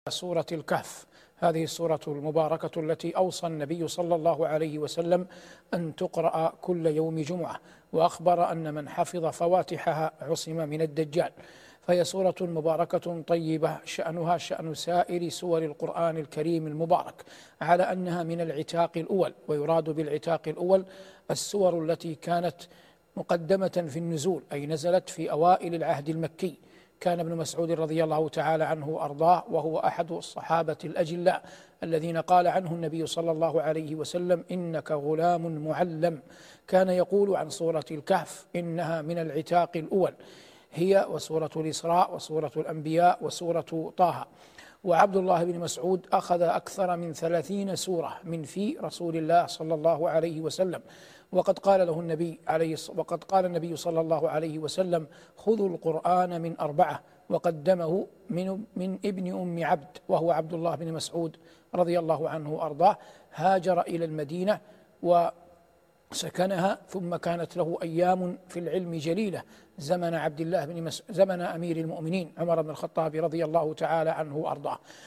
سورة الكهف. هذه السورة المباركة التي أوصى النبي صلى الله عليه وسلم أن تقرأ كل يوم جمعة، وأخبر أن من حفظ فواتحها عصم من الدجال. فهي سورة مباركة طيبة، شأنها شأن سائر سور القرآن الكريم المبارك، على أنها من العتاق الأول. ويراد بالعتاق الأول السور التي كانت مقدمة في النزول، أي نزلت في أوائل العهد المكي. كان ابن مسعود رضي الله تعالى عنه وأرضاه وهو أحد الصحابة الأجلاء الذين قال عنه النبي صلى الله عليه وسلم: إنك غلام معلم. كان يقول عن سورة الكهف إنها من العتاق الأول، هي وسورة الإسراء وسورة الأنبياء وسورة طه. وعبد الله بن مسعود أخذ أكثر من 30 سورة من في رسول الله صلى الله عليه وسلم. وقد قال النبي صلى الله عليه وسلم: خذوا القرآن من 4. وقدمه من ابن أم عبد، وهو عبد الله بن مسعود رضي الله عنه وأرضاه. هاجر إلى المدينة وسكنها، ثم كانت له أيام في العلم جليلة زمن زمن أمير المؤمنين عمر بن الخطاب رضي الله تعالى عنه وأرضاه.